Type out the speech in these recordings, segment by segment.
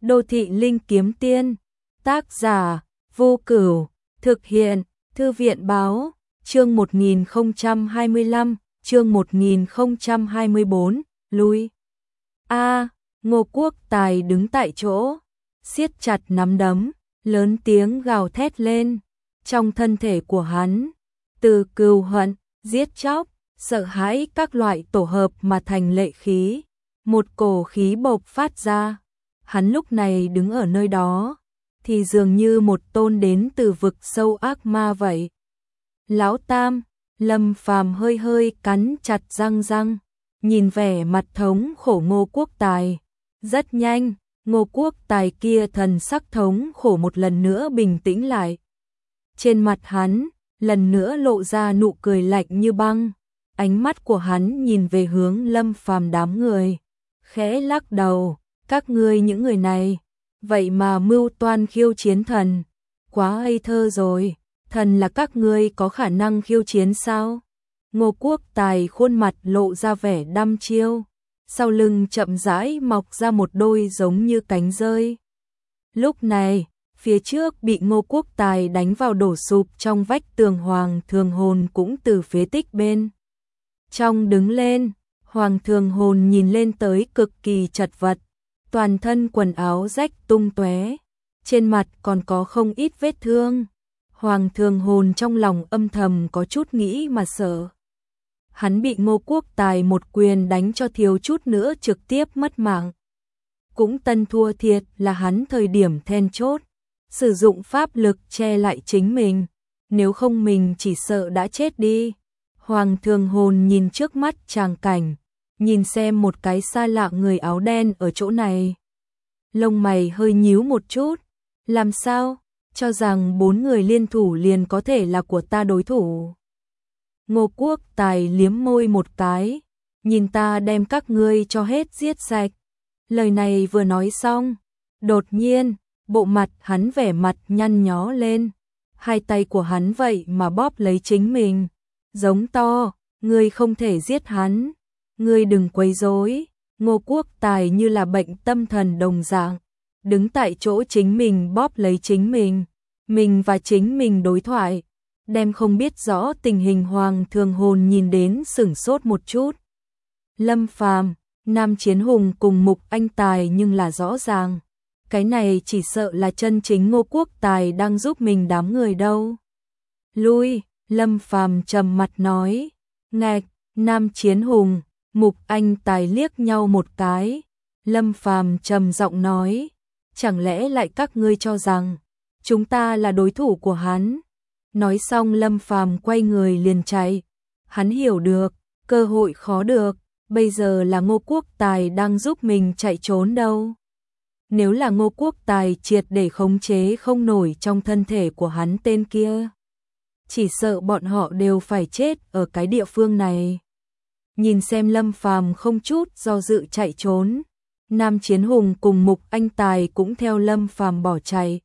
Đô thị linh kiếm tiên. Tác giả Vô Cửu. Thực hiện Thư viện báo. Chương 1025, chương 1024, lui. Ngô Quốc Tài đứng tại chỗ, siết chặt nắm đấm, lớn tiếng gào thét lên. Trong thân thể của hắn, từ cừu hận, giết chóc, sợ hãi các loại tổ hợp mà thành lệ khí. Một cổ khí bộc phát ra. Hắn lúc này đứng ở nơi đó, thì dường như một tôn đến từ vực sâu ác ma vậy. Lão Tam, Lâm Phàm hơi hơi cắn chặt răng, nhìn vẻ mặt thống khổ Ngô Quốc Tài. Rất nhanh, Ngô Quốc Tài kia thần sắc thống khổ một lần nữa bình tĩnh lại. Trên mặt hắn, lần nữa lộ ra nụ cười lạnh như băng. Ánh mắt của hắn nhìn về hướng Lâm Phàm đám người, khẽ lắc đầu. Các ngươi những người này, vậy mà mưu toan khiêu chiến thần, quá ngây thơ rồi, thần là các ngươi có khả năng khiêu chiến sao? Ngô Quốc Tài khuôn mặt lộ ra vẻ đăm chiêu, sau lưng chậm rãi mọc ra một đôi giống như cánh rơi. Lúc này, phía trước bị Ngô Quốc Tài đánh vào đổ sụp trong vách tường Hoàng Thường Hồn cũng từ phế tích bên trong đứng lên. Hoàng Thường Hồn nhìn lên tới cực kỳ chật vật, toàn thân quần áo rách tung tóe, trên mặt còn có không ít vết thương. Hoàng Thường Hồn trong lòng âm thầm có chút nghĩ mà sợ. Hắn bị Ngô Quốc Tài một quyền đánh cho thiếu chút nữa trực tiếp mất mạng. Cũng tân thua thiệt là hắn thời điểm then chốt, sử dụng pháp lực che lại chính mình, nếu không mình chỉ sợ đã chết đi. Hoàng Thường Hồn nhìn trước mắt tràng cảnh, nhìn xem một cái xa lạ người áo đen ở chỗ này. Lông mày hơi nhíu một chút, làm sao, cho rằng 4 người liên thủ liền có thể là của ta đối thủ. Ngô Quốc Tài liếm môi một cái, nhìn ta đem các ngươi cho hết giết sạch. Lời này vừa nói xong, đột nhiên, bộ mặt hắn vẻ mặt nhăn nhó lên, hai tay của hắn vậy mà bóp lấy chính mình, giống to, ngươi không thể giết hắn. Ngươi đừng quấy rối. Ngô Quốc Tài như là bệnh tâm thần đồng dạng, đứng tại chỗ chính mình bóp lấy chính mình và chính mình đối thoại, đem không biết rõ tình hình Hoàng Thường Hồn nhìn đến sửng sốt một chút. Lâm Phàm, Nam Chiến Hùng cùng Mục Anh Tài nhưng là rõ ràng, cái này chỉ sợ là chân chính Ngô Quốc Tài đang giúp mình đám người đâu. Lui, Lâm Phàm trầm mặt nói. Ngạch, Nam Chiến Hùng, Mục Anh Tài liếc nhau một cái. Lâm Phàm trầm giọng nói, chẳng lẽ lại các ngươi cho rằng chúng ta là đối thủ của hắn? Nói xong Lâm Phàm quay người liền chạy. Hắn hiểu được, cơ hội khó được, bây giờ là Ngô Quốc Tài đang giúp mình chạy trốn đâu. Nếu là Ngô Quốc Tài triệt để khống chế không nổi trong thân thể của hắn tên kia, chỉ sợ bọn họ đều phải chết ở cái địa phương này. Nhìn xem Lâm Phàm không chút do dự chạy trốn, Nam Chiến Hùng cùng Mục Anh Tài cũng theo Lâm Phàm bỏ chạy.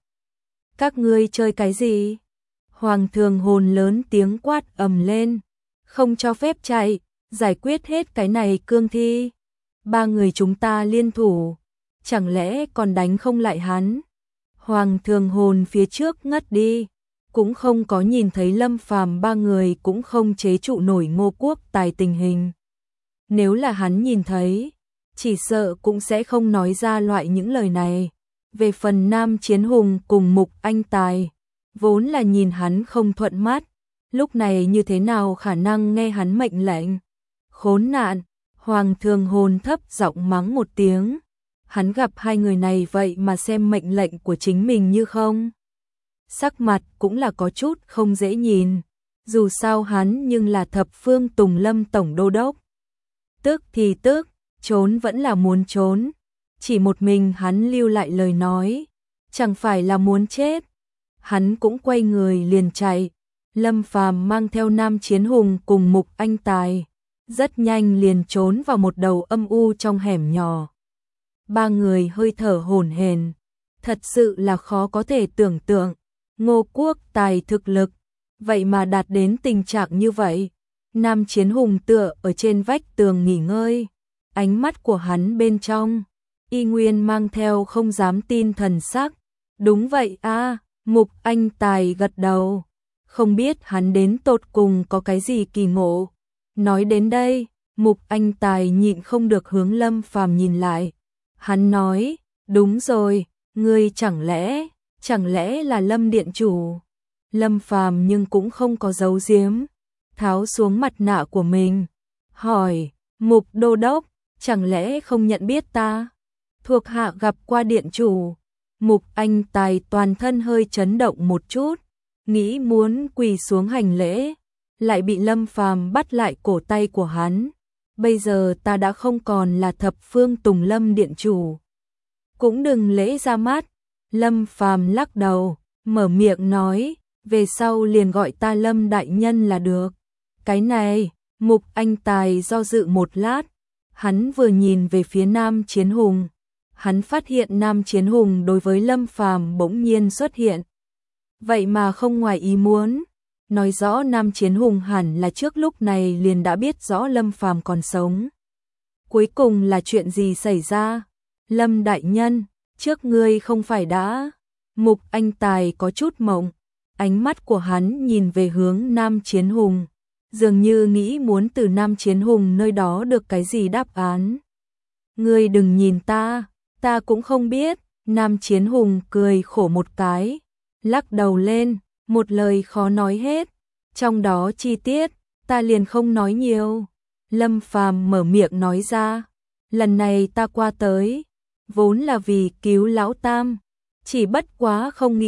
Các ngươi chơi cái gì? Hoàng Thường Hồn lớn tiếng quát ầm lên, không cho phép chạy, giải quyết hết cái này cương thi. 3 người chúng ta liên thủ, chẳng lẽ còn đánh không lại hắn? Hoàng Thường Hồn phía trước ngất đi, cũng không có nhìn thấy Lâm Phàm 3 người cũng không chế trụ nổi Ngô Quốc Tài tình hình. Nếu là hắn nhìn thấy, chỉ sợ cũng sẽ không nói ra loại những lời này. Về phần Nam Chiến Hùng cùng Mục Anh Tài, vốn là nhìn hắn không thuận mắt, lúc này như thế nào khả năng nghe hắn mệnh lệnh. Khốn nạn, Hoàng Thường Hồn thấp giọng mắng một tiếng. Hắn gặp hai người này vậy mà xem mệnh lệnh của chính mình như không. Sắc mặt cũng là có chút không dễ nhìn, dù sao hắn nhưng là Thập Phương Tùng Lâm Tổng Đô Đốc. Tức thì tức, trốn vẫn là muốn trốn, chỉ một mình hắn lưu lại lời nói, chẳng phải là muốn chết. Hắn cũng quay người liền chạy. Lâm Phàm mang theo Nam Chiến Hùng cùng Mục Anh Tài, rất nhanh liền trốn vào một đầu âm u trong hẻm nhỏ. 3 người hơi thở hổn hển, thật sự là khó có thể tưởng tượng, Ngô Quốc Tài thực lực, vậy mà đạt đến tình trạng như vậy. Nam Chiến Hùng tựa ở trên vách tường nghỉ ngơi, ánh mắt của hắn bên trong Y Nguyên mang theo không dám tin thần sắc. Đúng vậy a, Mục Anh Tài gật đầu. Không biết hắn đến tột cùng có cái gì kỳ ngộ. Nói đến đây, Mục Anh Tài nhịn không được hướng Lâm Phàm nhìn lại. Hắn nói, đúng rồi, ngươi chẳng lẽ là Lâm điện chủ. Lâm Phàm nhưng cũng không có giấu giếm, tháo xuống mặt nạ của mình, hỏi, Mục đô đốc, chẳng lẽ không nhận biết ta? Thuộc hạ gặp qua điện chủ. Mục Anh Tài toàn thân hơi chấn động một chút, nghĩ muốn quỳ xuống hành lễ, lại bị Lâm Phàm bắt lại cổ tay của hắn. Bây giờ ta đã không còn là Thập Phương Tùng Lâm điện chủ, cũng đừng lễ ra mắt. Lâm Phàm lắc đầu, mở miệng nói, về sau liền gọi ta Lâm đại nhân là được. Cái này, Mục Anh Tài do dự một lát, hắn vừa nhìn về phía Nam Chiến Hùng, hắn phát hiện Nam Chiến Hùng đối với Lâm Phàm bỗng nhiên xuất hiện. Vậy mà không ngoài ý muốn, nói rõ Nam Chiến Hùng hẳn là trước lúc này liền đã biết rõ Lâm Phàm còn sống. Cuối cùng là chuyện gì xảy ra? Lâm đại nhân, trước ngươi không phải đã... Mục Anh Tài có chút mộng, ánh mắt của hắn nhìn về hướng Nam Chiến Hùng, dường như nghĩ muốn từ Nam Chiến Hùng nơi đó được cái gì đáp án. Ngươi đừng nhìn ta cũng không biết. Nam Chiến Hùng cười khổ một cái, lắc đầu lên, một lời khó nói hết, trong đó chi tiết, ta liền không nói nhiều. Lâm Phàm mở miệng nói ra, lần này ta qua tới, vốn là vì cứu Lão Tam, chỉ bất quá không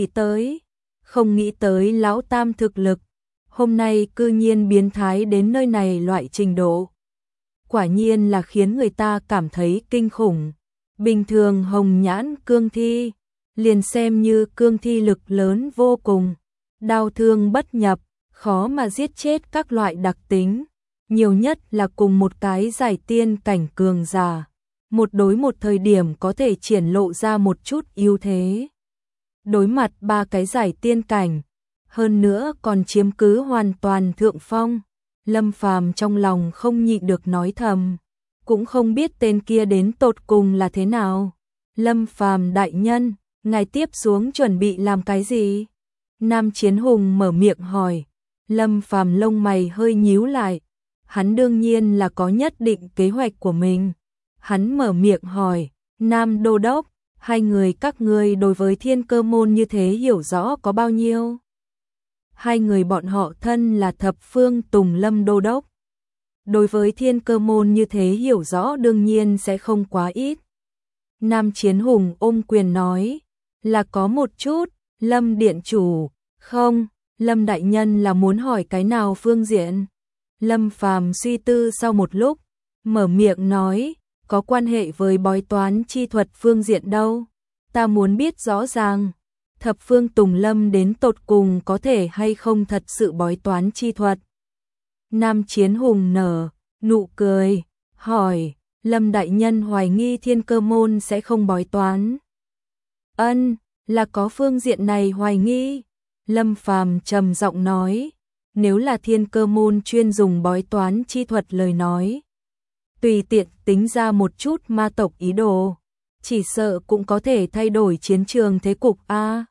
nghĩ tới Lão Tam thực lực, hôm nay cư nhiên biến thái đến nơi này loại trình độ. Quả nhiên là khiến người ta cảm thấy kinh khủng. Bình thường hồng nhãn cương thi, liền xem như cương thi lực lớn vô cùng, đao thương bất nhập, khó mà giết chết các loại đặc tính, nhiều nhất là cùng một cái giải tiên cảnh cường giả, một đối một thời điểm có thể triển lộ ra một chút ưu thế. Đối mặt ba cái giải tiên cảnh, hơn nữa còn chiếm cứ hoàn toàn thượng phong, Lâm Phàm trong lòng không nhịn được nói thầm, cũng không biết tên kia đến tột cùng là thế nào. Lâm Phàm đại nhân, ngài tiếp xuống chuẩn bị làm cái gì? Nam Chiến Hùng mở miệng hỏi. Lâm Phàm lông mày hơi nhíu lại, hắn đương nhiên là có nhất định kế hoạch của mình. Hắn mở miệng hỏi, Nam Đô Đốc, hai người các ngươi đối với Thiên Cơ Môn như thế hiểu rõ có bao nhiêu? Hai người bọn họ thân là Thập Phương Tùng Lâm Đô Đốc, đối với Thiên Cơ Môn như thế hiểu rõ đương nhiên sẽ không quá ít. Nam Chiến Hùng ôm quyền nói, là có một chút. Lâm điện chủ, không, Lâm đại nhân là muốn hỏi cái nào phương diện? Lâm Phàm suy tư sau một lúc, mở miệng nói, có quan hệ với bói toán chi thuật phương diện đâu, ta muốn biết rõ ràng, Thập Phương Tùng Lâm đến tột cùng có thể hay không thật sự bói toán chi thuật. Nam Chiến Hùng nở nụ cười, hỏi, Lâm đại nhân hoài nghi Thiên Cơ Môn sẽ không bói toán? Ân, là có phương diện này hoài nghi. Lâm Phàm trầm giọng nói, nếu là Thiên Cơ Môn chuyên dùng bói toán chi thuật lời nói, tùy tiện tính ra một chút ma tộc ý đồ, chỉ sợ cũng có thể thay đổi chiến trường thế cục a.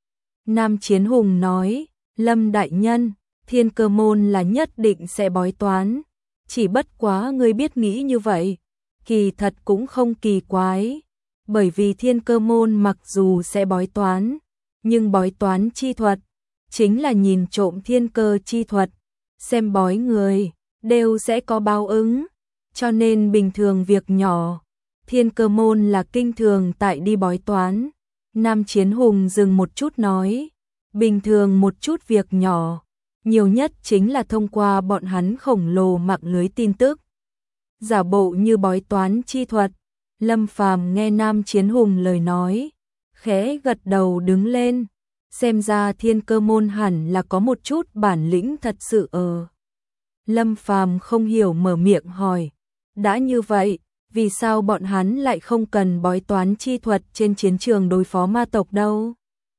Nam Chiến Hùng nói, Lâm đại nhân, Thiên Cơ Môn là nhất định sẽ bói toán, chỉ bất quá ngươi biết nghĩ như vậy, kỳ thật cũng không kỳ quái, bởi vì Thiên Cơ Môn mặc dù sẽ bói toán, nhưng bói toán chi thuật chính là nhìn trộm thiên cơ chi thuật, xem bói người đều sẽ có báo ứng, cho nên bình thường việc nhỏ, Thiên Cơ Môn là kinh thường tại đi bói toán. Nam Chiến Hùng dừng một chút nói, bình thường một chút việc nhỏ, nhiều nhất chính là thông qua bọn hắn khổng lồ mạng lưới tin tức, giả bộ như bói toán chi thuật. Lâm Phàm nghe Nam Chiến Hùng lời nói, khẽ gật đầu đứng lên, xem ra Thiên Cơ Môn hẳn là có một chút bản lĩnh thật sự ở. Lâm Phàm không hiểu mở miệng hỏi, đã như vậy, vì sao bọn hắn lại không cần bói toán chi thuật trên chiến trường đối phó ma tộc đâu?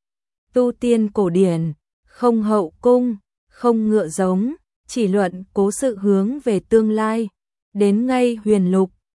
Tu tiên cổ điển, không hậu cung, không ngựa giống, chỉ luận cố sự hướng về tương lai, đến ngay huyền lục,